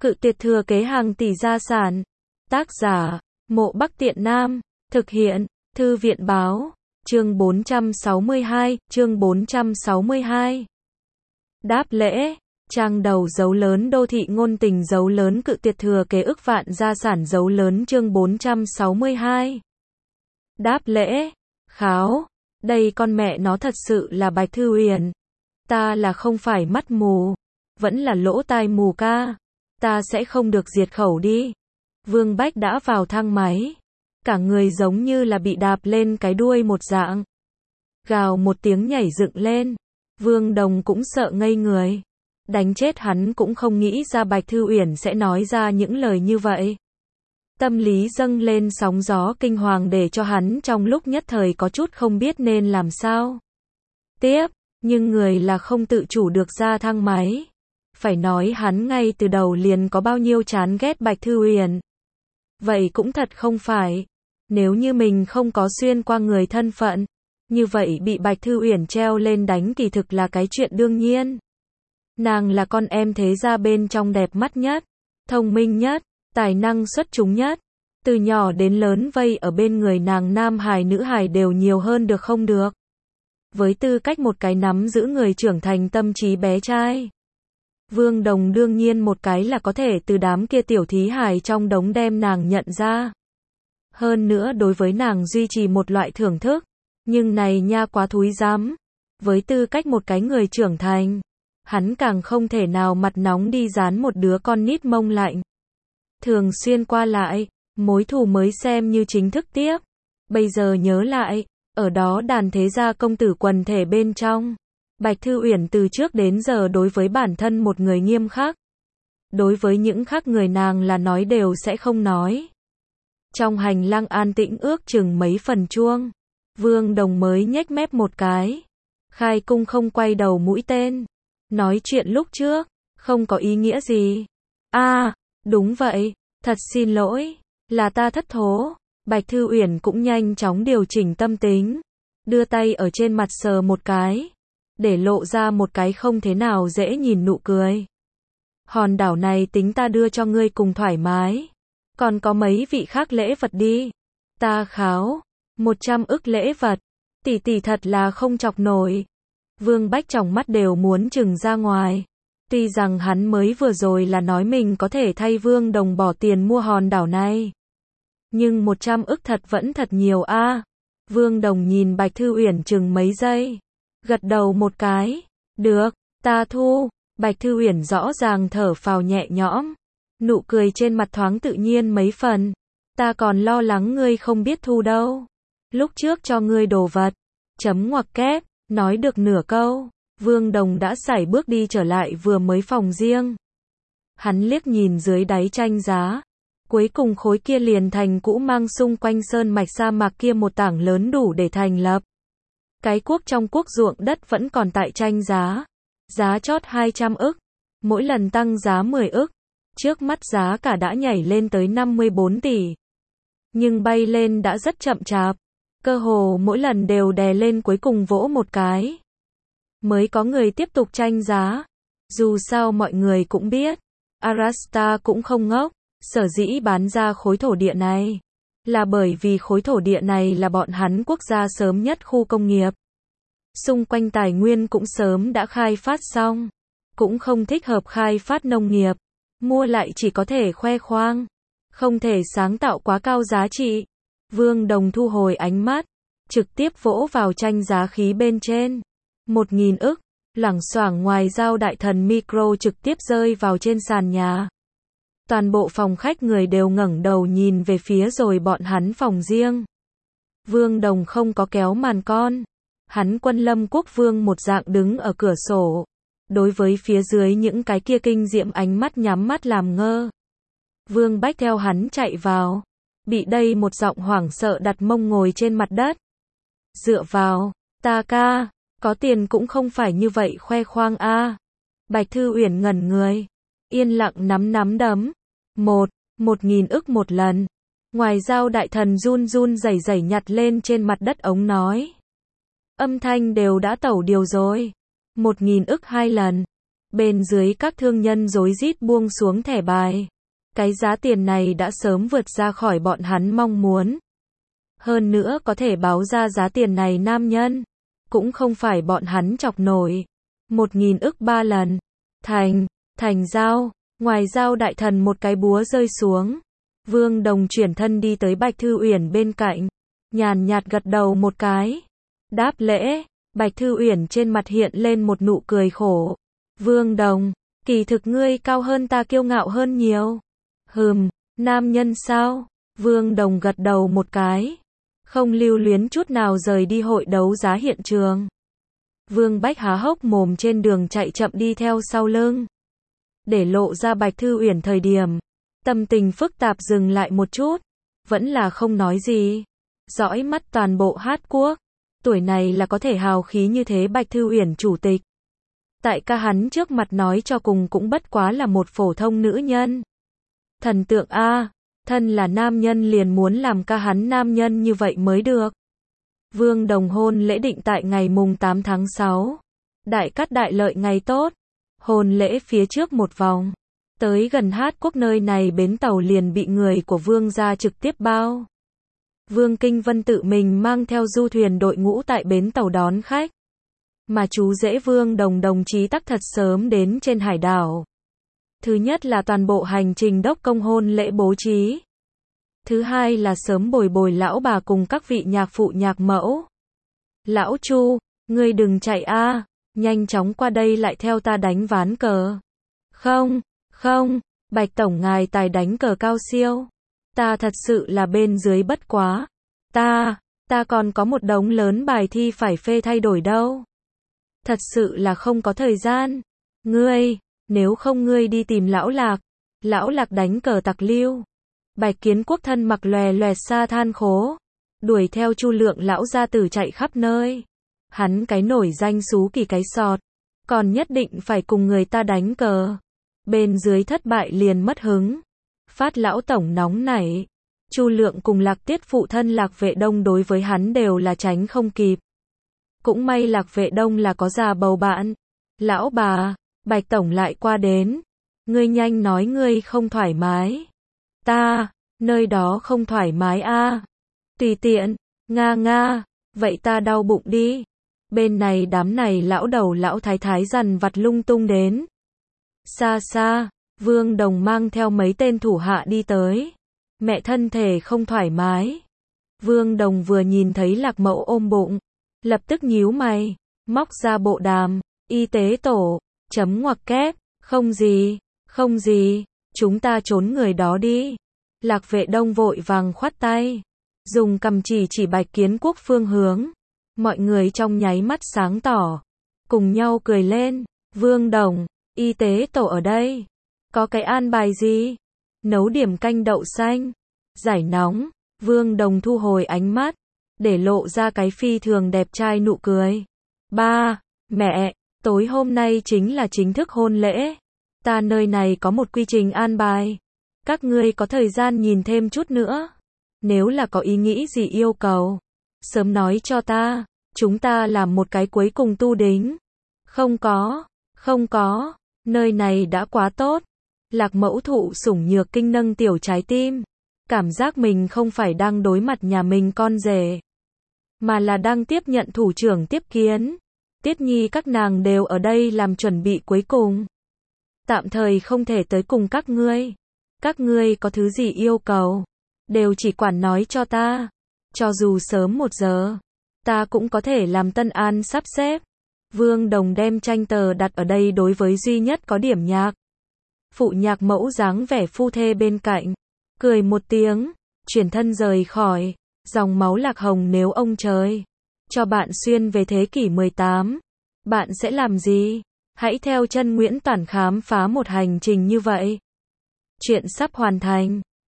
Cự tuyệt thừa kế hàng tỷ gia sản. Tác giả, Mộ Bắc Tiện Nam. Thực hiện, Thư viện báo. Chương 462, chương 462. Đáp lễ. Trang đầu dấu lớn đô thị ngôn tình dấu lớn cự tuyệt thừa kế ức vạn gia sản dấu lớn chương 462. Đáp lễ. Kháo. Đây con mẹ nó thật sự là Bạch Thư Uyển. Ta là không phải mắt mù. Vẫn là lỗ tai mù ca. Ta sẽ không được diệt khẩu đi. Vương Bách đã vào thang máy. Cả người giống như là bị đạp lên cái đuôi một dạng. Gào một tiếng nhảy dựng lên. Vương Đồng cũng sợ ngây người. Đánh chết hắn cũng không nghĩ ra Bạch Thư Uyển sẽ nói ra những lời như vậy. Tâm lý dâng lên sóng gió kinh hoàng để cho hắn trong lúc nhất thời có chút không biết nên làm sao. Tiếp, nhưng người là không tự chủ được ra thang máy. Phải nói hắn ngay từ đầu liền có bao nhiêu chán ghét Bạch Thư Uyển. Vậy cũng thật không phải. Nếu như mình không có xuyên qua người thân phận, như vậy bị Bạch Thư Uyển treo lên đánh kỳ thực là cái chuyện đương nhiên. Nàng là con em thế gia bên trong đẹp mắt nhất, thông minh nhất, tài năng xuất chúng nhất. Từ nhỏ đến lớn vây ở bên người nàng nam hài nữ hài đều nhiều hơn được không được. Với tư cách một cái nắm giữ người trưởng thành tâm trí bé trai. Vương Đồng đương nhiên một cái là có thể từ đám kia tiểu thí hài trong đống đem nàng nhận ra. Hơn nữa đối với nàng duy trì một loại thưởng thức. Nhưng này nha quá thúi giám. Với tư cách một cái người trưởng thành. Hắn càng không thể nào mặt nóng đi dán một đứa con nít mông lạnh. Thường xuyên qua lại, mối thù mới xem như chính thức tiếp. Bây giờ nhớ lại, ở đó đàn thế gia công tử quần thể bên trong. Bạch Thư Uyển từ trước đến giờ đối với bản thân một người nghiêm khắc. Đối với những khác người nàng là nói đều sẽ không nói. Trong hành lang an tĩnh ước chừng mấy phần chuông. Vương Đồng mới nhếch mép một cái. Khai cung không quay đầu mũi tên. Nói chuyện lúc trước, không có ý nghĩa gì. Đúng vậy, thật xin lỗi, là ta thất thố. Bạch Thư Uyển cũng nhanh chóng điều chỉnh tâm tính. Đưa tay ở trên mặt sờ một cái. Để lộ ra một cái không thế nào dễ nhìn nụ cười. Hòn đảo này tính ta đưa cho ngươi cùng thoải mái. Còn có mấy vị khác lễ vật đi. Ta kháo. 100 ức lễ vật. Tỷ thật là không chọc nổi. Vương Bách trong mắt đều muốn trừng ra ngoài. Tuy rằng hắn mới vừa rồi là nói mình có thể thay Vương Đồng bỏ tiền mua hòn đảo này. Nhưng 100 ức thật vẫn thật nhiều a. Vương Đồng nhìn Bạch Thư Uyển chừng mấy giây. Gật đầu một cái. Được, ta thu. Bạch Thư Uyển rõ ràng thở phào nhẹ nhõm. Nụ cười trên mặt thoáng tự nhiên mấy phần. Ta còn lo lắng ngươi không biết thu đâu. Lúc trước cho ngươi đồ vật. Chấm ngoặc kép. Nói được nửa câu. Vương Đồng đã sải bước đi trở lại vừa mới phòng riêng. Hắn liếc nhìn dưới đáy tranh giá. Cuối cùng khối kia liền thành cũ mang xung quanh sơn mạch sa mạc kia một tảng lớn đủ để thành lập. Cái cuốc trong cuốc ruộng đất vẫn còn tại tranh giá. Giá chót 200 ức. Mỗi lần tăng giá 10 ức. Trước mắt giá cả đã nhảy lên tới 54 tỷ. Nhưng bay lên đã rất chậm chạp. Cơ hồ mỗi lần đều đè lên cuối cùng vỗ một cái. Mới có người tiếp tục tranh giá. Dù sao mọi người cũng biết. Arasta cũng không ngốc. Sở dĩ bán ra khối thổ địa này. Là bởi vì khối thổ địa này là bọn hắn quốc gia sớm nhất khu công nghiệp. Xung quanh tài nguyên cũng sớm đã khai phát xong. Cũng không thích hợp khai phát nông nghiệp. Mua lại chỉ có thể khoe khoang. Không thể sáng tạo quá cao giá trị. Vương Đồng thu hồi ánh mắt. Trực tiếp vỗ vào tranh giá khí bên trên. 1.000 ức. Loảng xoảng ngoài giao đại thần micro trực tiếp rơi vào trên sàn nhà. Toàn bộ phòng khách người đều ngẩng đầu nhìn về phía rồi bọn hắn phòng riêng. Vương Đồng không có kéo màn con. Hắn Quân Lâm Quốc Vương một dạng đứng ở cửa sổ. Đối với phía dưới những cái kia kinh diệm ánh mắt nhắm mắt làm ngơ. Vương Bách theo hắn chạy vào. Bị đây một giọng hoảng sợ đặt mông ngồi trên mặt đất. Dựa vào, ta ca, có tiền cũng không phải như vậy khoe khoang a. Bạch Thư Uyển ngẩn người. Yên lặng nắm đấm. 1.000 ức một lần. Ngoài giao đại thần run rẩy nhặt lên trên mặt đất ống nói. Âm thanh đều đã tẩu điều rồi. 1.000 ức 2 lần. Bên dưới các thương nhân rối rít buông xuống thẻ bài. Cái giá tiền này đã sớm vượt ra khỏi bọn hắn mong muốn. Hơn nữa có thể báo ra giá tiền này nam nhân. Cũng không phải bọn hắn chọc nổi. 1.000 ức 3 lần. Thành giao. Ngoài giao đại thần một cái búa rơi xuống. Vương Đồng chuyển thân đi tới Bạch Thư Uyển bên cạnh. Nhàn nhạt gật đầu một cái. Đáp lễ. Bạch Thư Uyển trên mặt hiện lên một nụ cười khổ. Vương Đồng, kỳ thực ngươi cao hơn ta, kiêu ngạo hơn nhiều. Nam nhân sao? Vương Đồng gật đầu một cái. Không lưu luyến chút nào rời đi hội đấu giá hiện trường. Vương Bách há hốc mồm trên đường chạy chậm đi theo sau lưng. Để lộ ra Bạch Thư Uyển thời điểm. Tâm tình phức tạp dừng lại một chút. Vẫn là không nói gì. Dõi mắt toàn bộ Hát Quốc. Tuổi này là có thể hào khí như thế Bạch Thư Uyển chủ tịch. Tại ca hắn trước mặt nói cho cùng cũng bất quá là một phổ thông nữ nhân. Thần tượng A, thân là nam nhân liền muốn làm ca hắn nam nhân như vậy mới được. Vương Đồng hôn lễ định tại ngày mùng 8 tháng 6. Đại cát đại lợi ngày tốt. Hôn lễ phía trước một vòng. Tới gần Hát Quốc nơi này bến tàu liền bị người của Vương gia trực tiếp bao. Vương Kinh Vân tự mình mang theo du thuyền đội ngũ tại bến tàu đón khách. Mà chú rể Vương đồng chí tắc thật sớm đến trên hải đảo. Thứ nhất là toàn bộ hành trình đốc công hôn lễ bố trí. Thứ hai là sớm bồi lão bà cùng các vị nhạc phụ nhạc mẫu. Lão Chu, ngươi đừng chạy a, nhanh chóng qua đây lại theo ta đánh ván cờ. Không, Bạch Tổng ngài tài đánh cờ cao siêu. Ta thật sự là bên dưới bất quá. Ta còn có một đống lớn bài thi phải phê thay đổi đâu. Thật sự là không có thời gian. Nếu không ngươi đi tìm lão Lạc đánh cờ tặc lưu. Bạch Kiến Quốc thân mặc lòe loẹt sa than khố. Đuổi theo Chu Lượng lão gia tử chạy khắp nơi. Hắn cái nổi danh xú kỳ cái sọt. Còn nhất định phải cùng người ta đánh cờ. Bên dưới thất bại liền mất hứng. Phát lão tổng nóng nảy. Chu Lượng cùng Lạc Tiết phụ thân Lạc Vệ Đông đối với hắn đều là tránh không kịp. Cũng may Lạc Vệ Đông là có già bầu bạn. Lão bà, Bạch Tổng lại qua đến. Ngươi nhanh nói ngươi không thoải mái. Nơi đó không thoải mái a. Tùy tiện, nga, vậy ta đau bụng đi. Bên này đám này lão đầu lão thái thái dằn vặt lung tung đến. Xa, Vương Đồng mang theo mấy tên thủ hạ đi tới. Mẹ thân thể không thoải mái. Vương Đồng vừa nhìn thấy Lạc Mẫu ôm bụng. Lập tức nhíu mày. Móc ra bộ đàm. Y tế tổ. Chấm ngoặc kép. Không gì. Chúng ta trốn người đó đi. Lạc Vệ Đông vội vàng khoát tay. Dùng cầm chỉ Bạch Kiến Quốc phương hướng. Mọi người trong nháy mắt sáng tỏ. Cùng nhau cười lên. Vương Đồng. Y tế tổ ở đây. Có cái an bài gì? Nấu điểm canh đậu xanh. Giải nóng. Vương Đồng thu hồi ánh mắt. Để lộ ra cái phi thường đẹp trai nụ cười. Ba, mẹ, tối hôm nay chính là chính thức hôn lễ. Ta nơi này có một quy trình an bài. Các ngươi có thời gian nhìn thêm chút nữa. Nếu là có ý nghĩ gì yêu cầu. Sớm nói cho ta. Chúng ta làm một cái cuối cùng tu đính. Không có. Nơi này đã quá tốt. Lạc Mẫu thụ sủng nhược kinh nâng tiểu trái tim. Cảm giác mình không phải đang đối mặt nhà mình con rể. Mà là đang tiếp nhận thủ trưởng tiếp kiến. Tiết Nhi các nàng đều ở đây làm chuẩn bị cuối cùng. Tạm thời không thể tới cùng các ngươi. Các ngươi có thứ gì yêu cầu. Đều chỉ quản nói cho ta. Cho dù sớm 1 giờ. Ta cũng có thể làm Tân An sắp xếp. Vương Đồng đem tranh tờ đặt ở đây đối với duy nhất có điểm nhạc. Phụ nhạc mẫu dáng vẻ phu thê bên cạnh. Cười một tiếng. Chuyển thân rời khỏi. Dòng máu Lạc Hồng nếu ông trời. Cho bạn xuyên về thế kỷ 18. Bạn sẽ làm gì? Hãy theo chân Nguyễn Toản khám phá một hành trình như vậy. Chuyện sắp hoàn thành.